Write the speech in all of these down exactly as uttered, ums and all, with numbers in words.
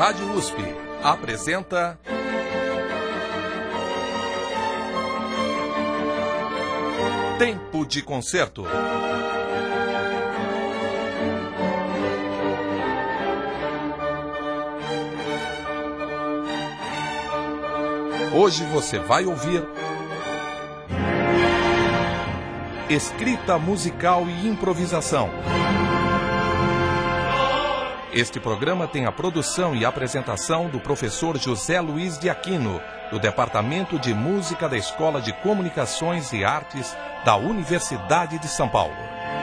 Rádio U S P apresenta Tempo de Concerto. Hoje você vai ouvir escrita musical e improvisação. Este programa tem a produção e apresentação do professor José Luiz de Aquino, do Departamento de Música da Escola de Comunicações e Artes da Universidade de São Paulo.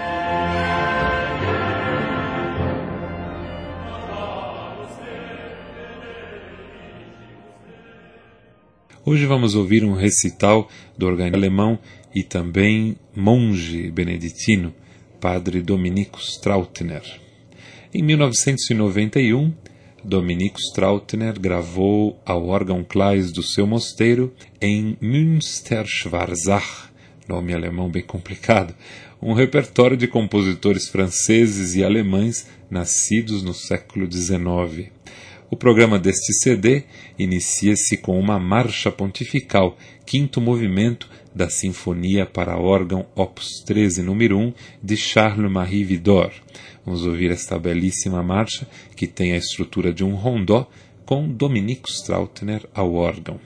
Hoje vamos ouvir um recital do organista alemão e também monge beneditino, padre Dominico Strautner. Em mil novecentos e noventa e um, Dominico Strautner gravou ao órgão Claes do seu mosteiro em Münster-Schwarzach, nome alemão bem complicado, um repertório de compositores franceses e alemães nascidos no século dezenove. O programa deste C D inicia-se com uma marcha pontifical, quinto movimento da Sinfonia para órgão Opus treze, número um, de Charles-Marie Widor. Vamos ouvir esta belíssima marcha, que tem a estrutura de um rondó, com Dominico Strautner ao órgão.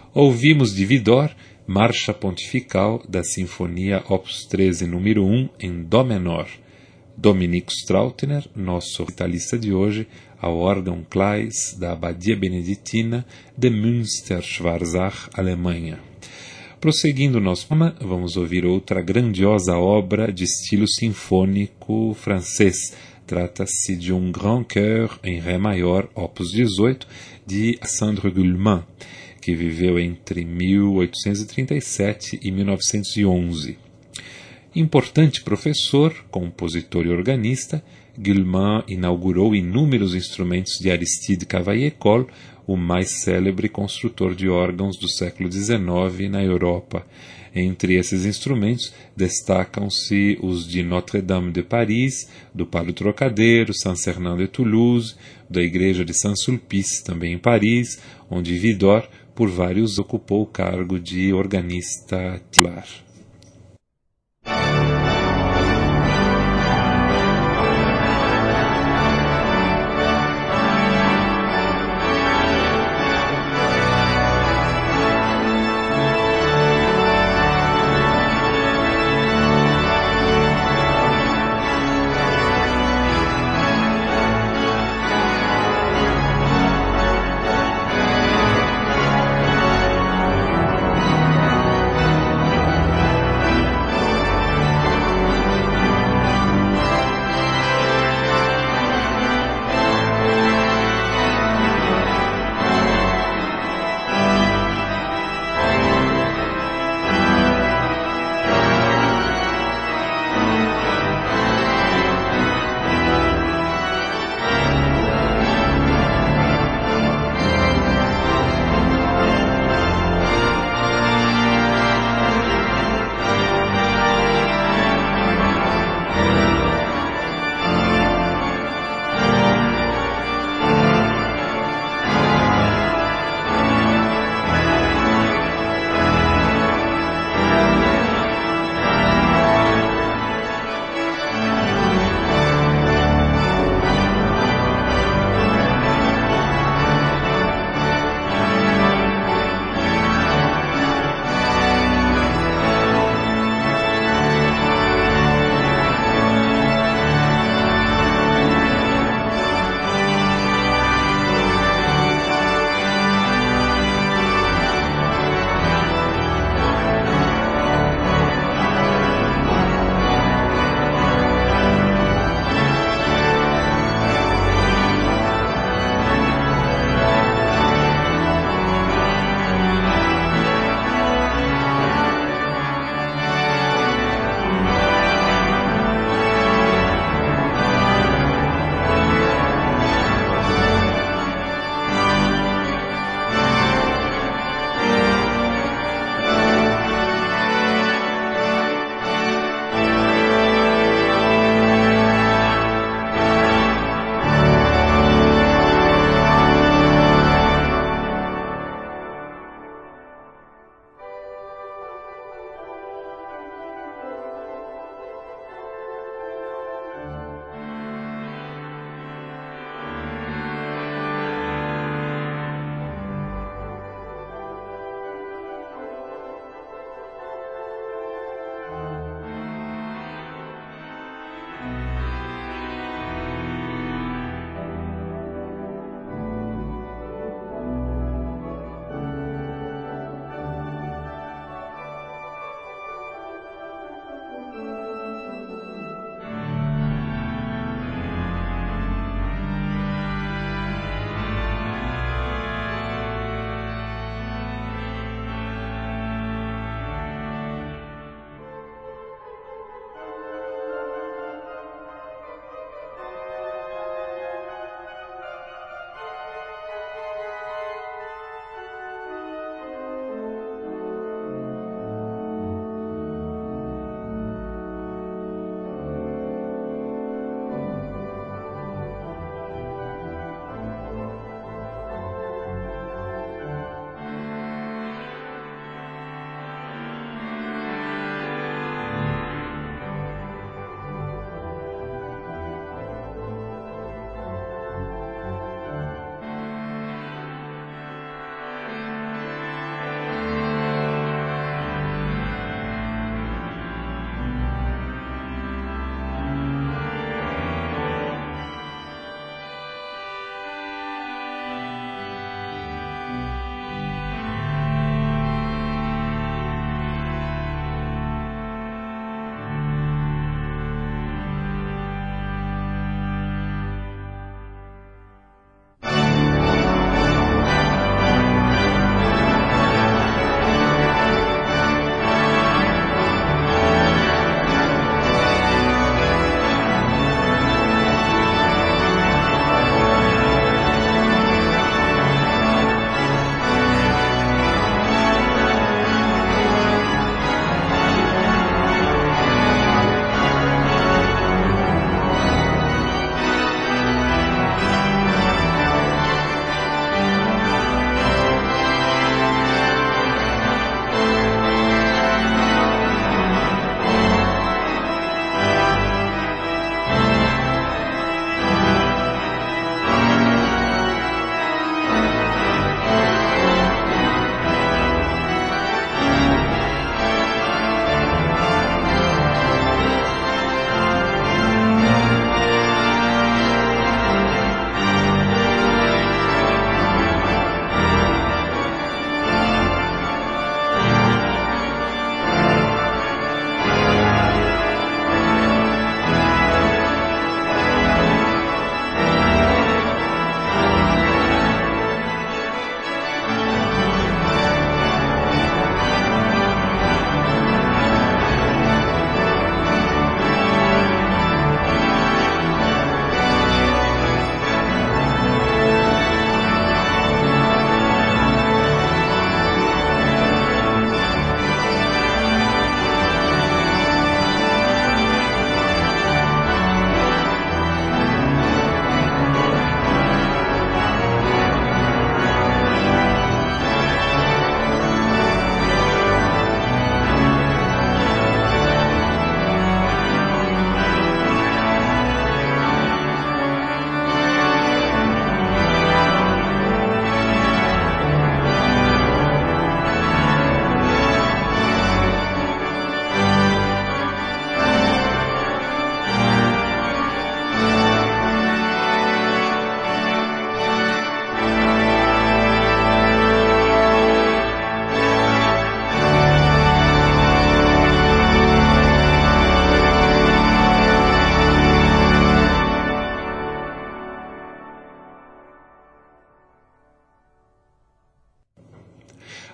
Ouvimos de Widor, Marcha Pontifical da Sinfonia Opus treze, número um, em Dó menor. Dominique Strautner, nosso recitalista de hoje, ao órgão Claes da Abadia Beneditina de Münster-Schwarzach, Alemanha. Prosseguindo nosso programa, vamos ouvir outra grandiosa obra de estilo sinfônico francês. Trata-se de um Grand Chœur em Ré maior, opus dezoito, de Alexandre Guillemin, que viveu entre mil oitocentos e trinta e sete e mil novecentos e onze. Importante professor, compositor e organista, Guillemin inaugurou inúmeros instrumentos de Aristide Cavaillé-Coll, o mais célebre construtor de órgãos do século dezenove na Europa. Entre esses instrumentos destacam-se os de Notre-Dame de Paris, do Palio Trocadeiro, Saint-Sernin de Toulouse, da Igreja de Saint-Sulpice, também em Paris, onde Widor, por vários, ocupou o cargo de organista titular.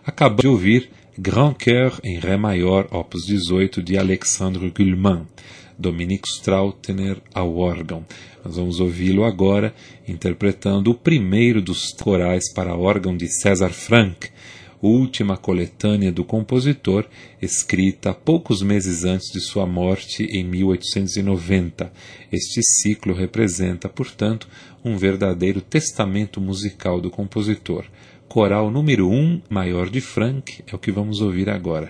Acabamos de ouvir Grand Chœur em Ré maior, opus dezoito, de Alexandre Guillemin, Dominique Strautner ao órgão. Nós vamos ouvi-lo agora interpretando o primeiro dos corais para órgão de César Franck, última coletânea do compositor, escrita poucos meses antes de sua morte em mil oitocentos e noventa. Este ciclo representa, portanto, um verdadeiro testamento musical do compositor. Coral número um, maior de Franck, é o que vamos ouvir agora.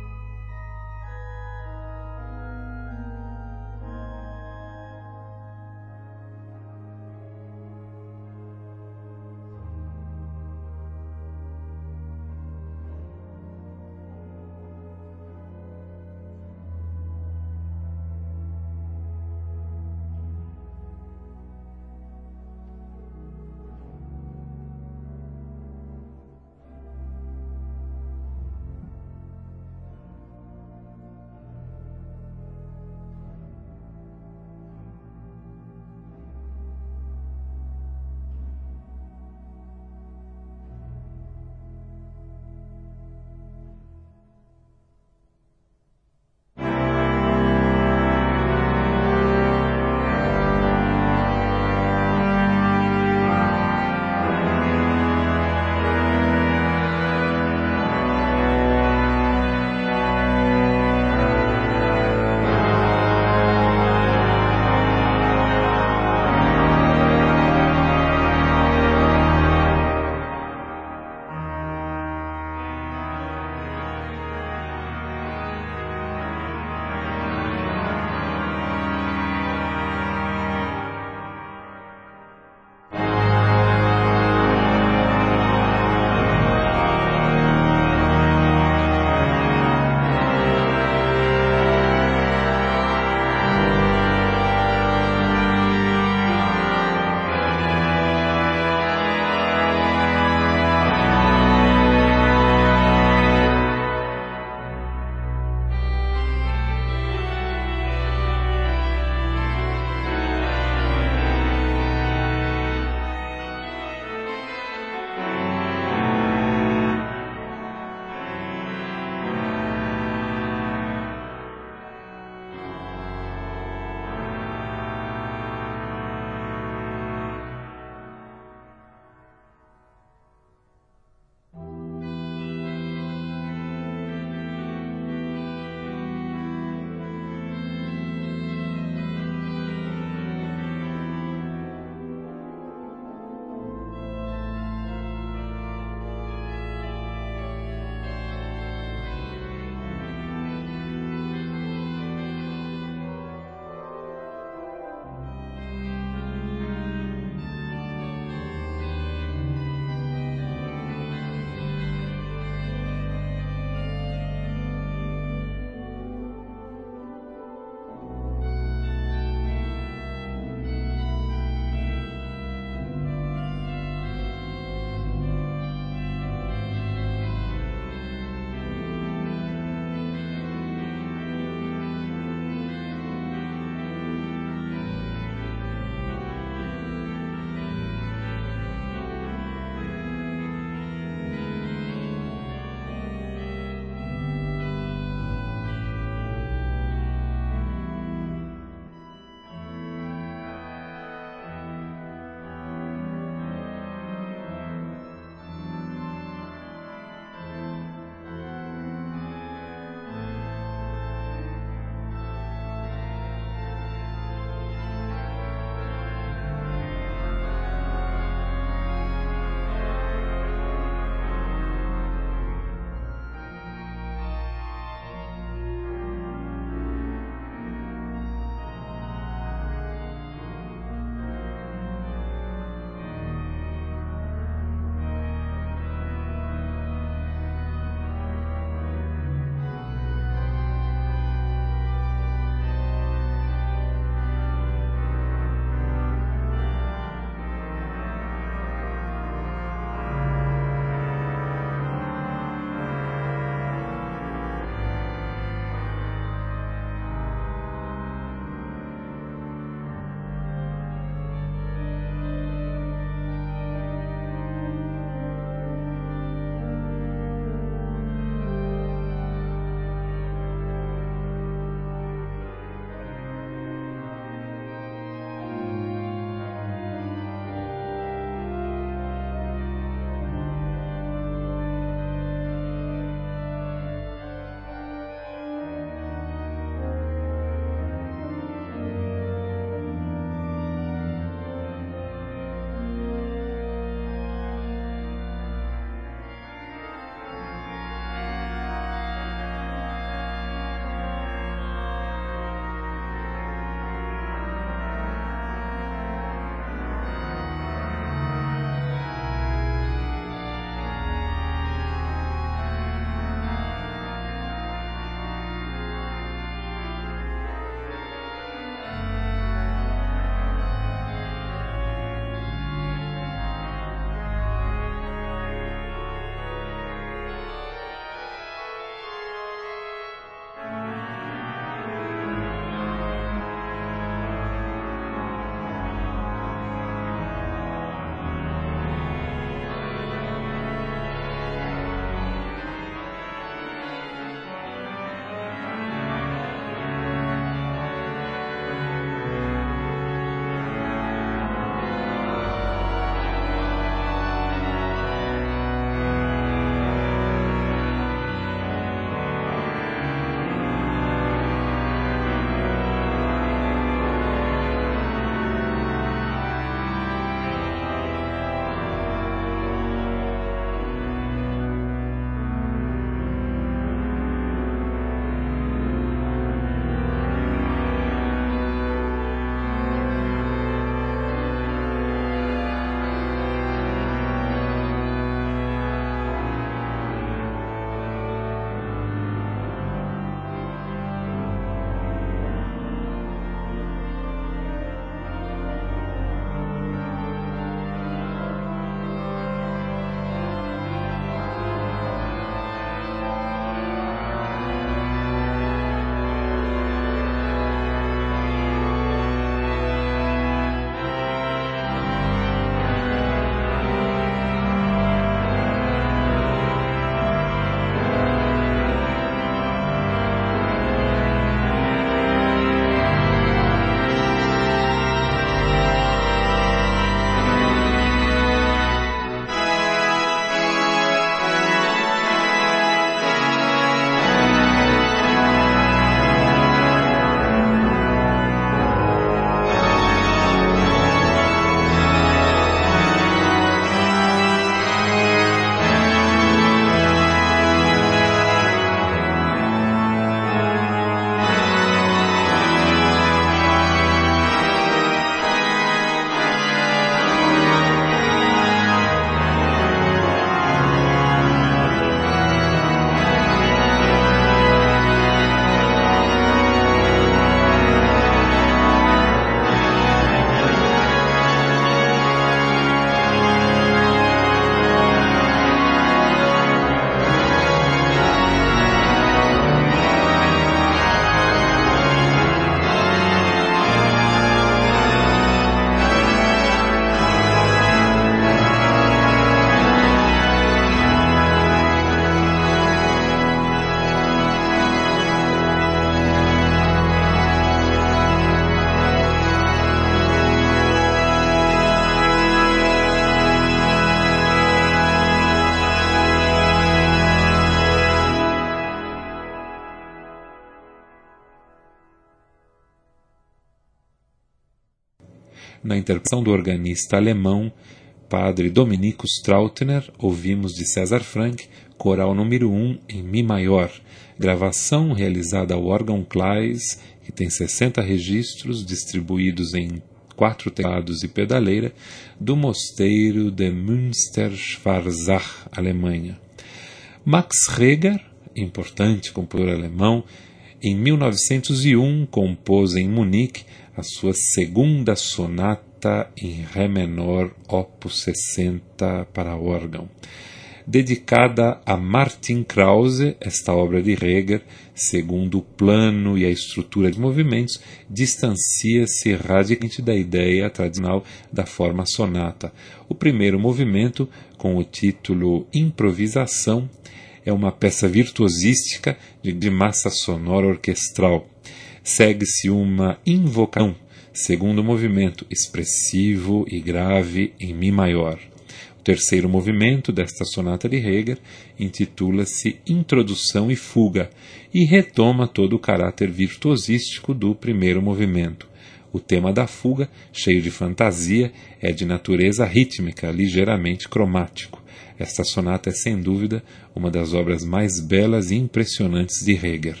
Na interpretação do organista alemão Padre Dominico Strautner, ouvimos de César Franck, Coral número um em Mi maior, gravação realizada ao órgão Claes, que tem sessenta registros distribuídos em quatro teclados e pedaleira, do mosteiro de Münster-Schwarzach, Alemanha. Max Reger, importante compositor alemão, em mil novecentos e um compôs em Munique a sua segunda sonata em Ré menor, opus sessenta para órgão. Dedicada a Martin Krause, esta obra de Reger, segundo o plano e a estrutura de movimentos, distancia-se radicalmente da ideia tradicional da forma sonata. O primeiro movimento, com o título Improvisação, é uma peça virtuosística de, de massa sonora orquestral. Segue-se uma invocação, segundo movimento, expressivo e grave em Mi maior. O terceiro movimento desta sonata de Reger intitula-se Introdução e Fuga e retoma todo o caráter virtuosístico do primeiro movimento. O tema da fuga, cheio de fantasia, é de natureza rítmica, ligeiramente cromático. Esta sonata é, sem dúvida, uma das obras mais belas e impressionantes de Reger.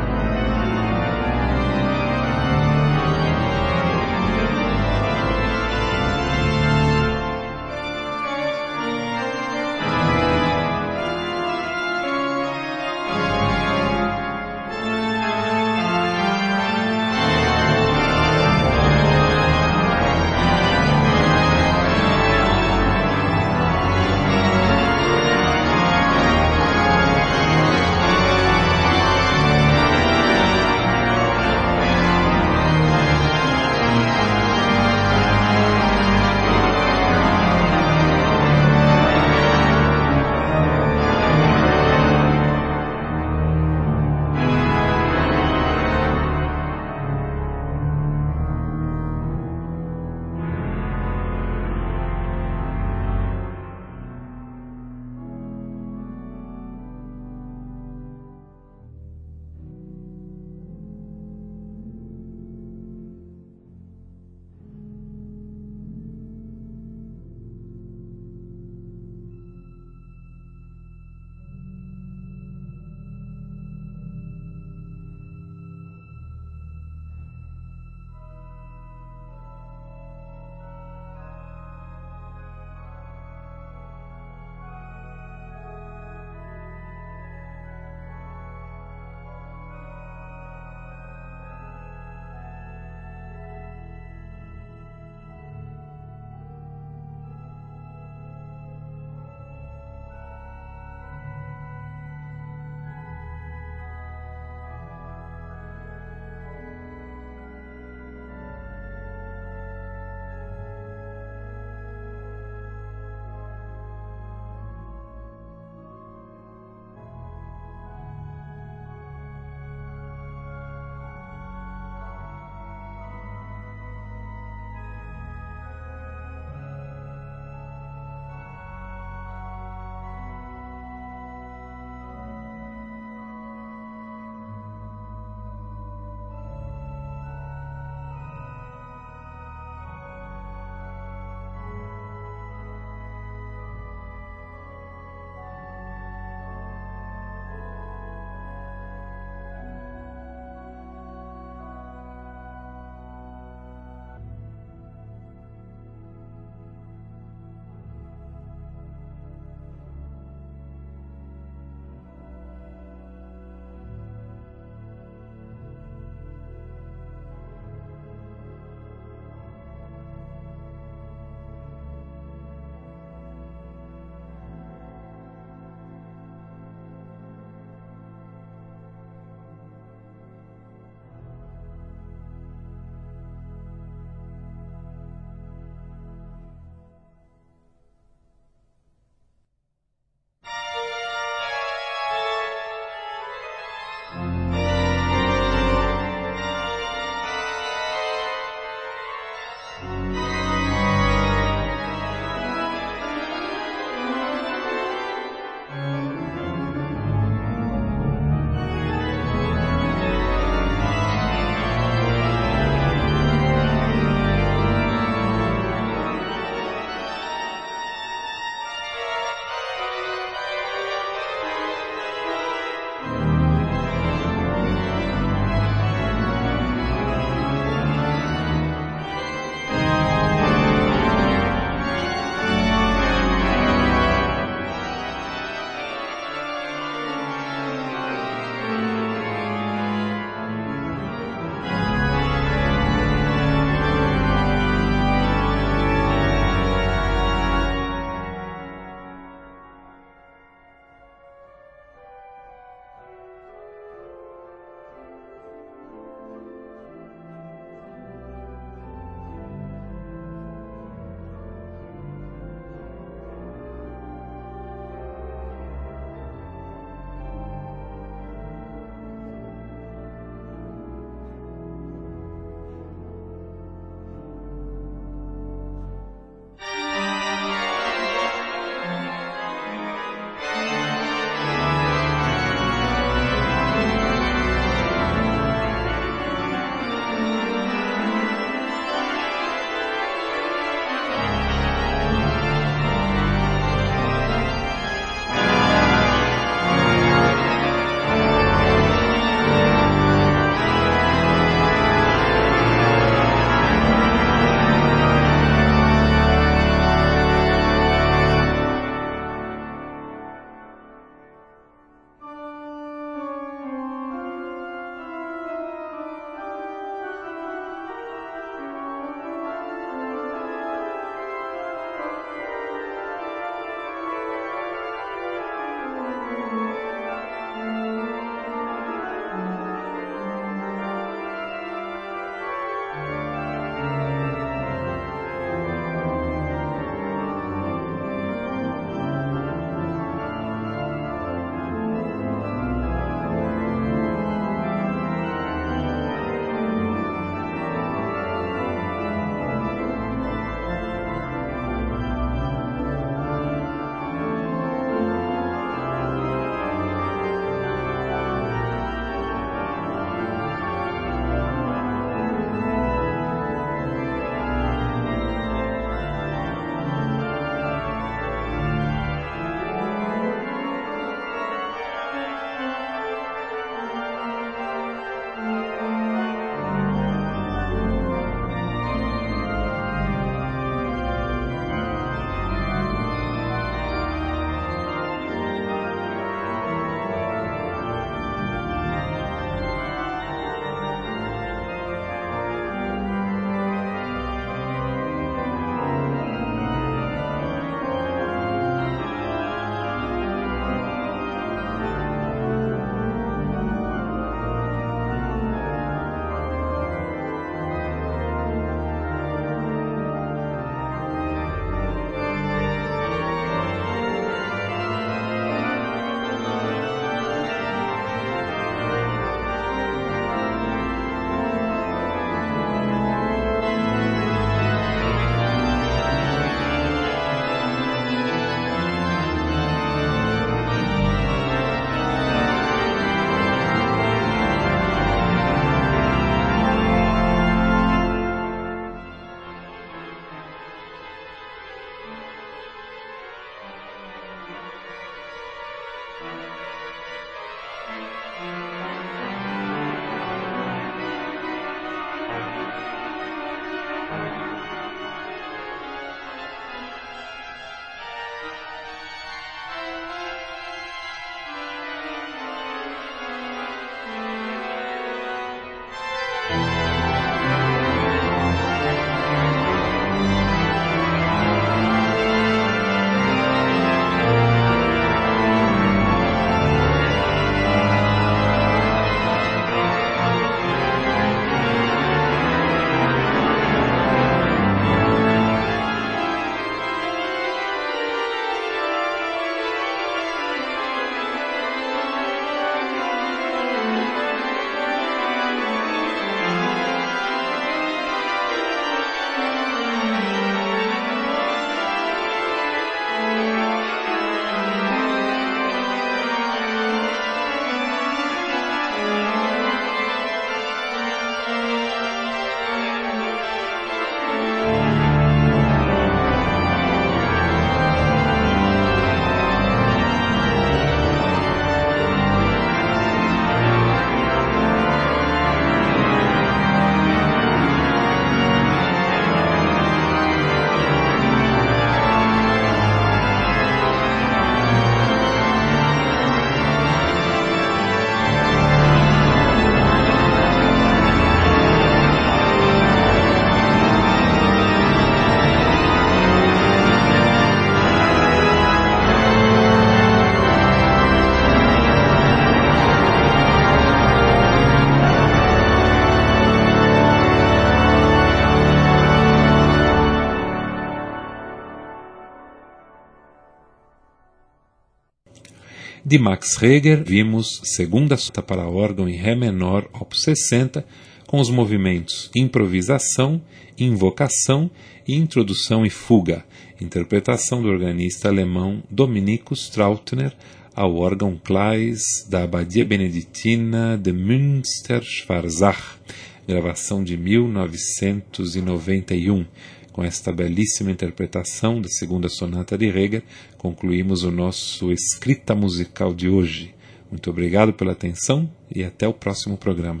De Max Reger, vimos Segunda Sonata para órgão em Ré menor, opus sessenta, com os movimentos improvisação, invocação e introdução e fuga, interpretação do organista alemão Dominique Strautner, ao órgão Claes da Abadia Beneditina de Münster-Schwarzach, gravação de mil novecentos e noventa e um. Com esta belíssima interpretação da Segunda Sonata de Reger, concluímos o nosso Escrita Musical de hoje. Muito obrigado pela atenção e até o próximo programa.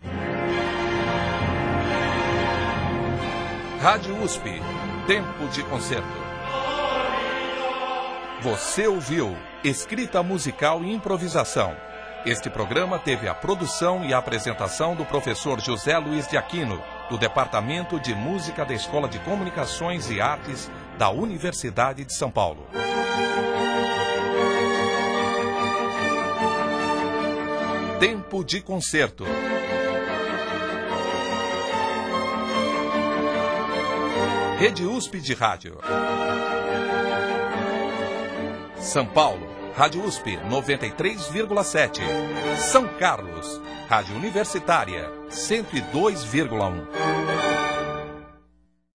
Rádio U S P, Tempo de Concerto. Você ouviu Escrita Musical e Improvisação. Este programa teve a produção e a apresentação do professor José Luiz de Aquino, do Departamento de Música da Escola de Comunicações e Artes da Universidade de São Paulo. Tempo de Concerto. Rede U S P de Rádio. São Paulo, Rádio U S P noventa e três vírgula sete. São Carlos, Rádio Universitária cento e dois vírgula um.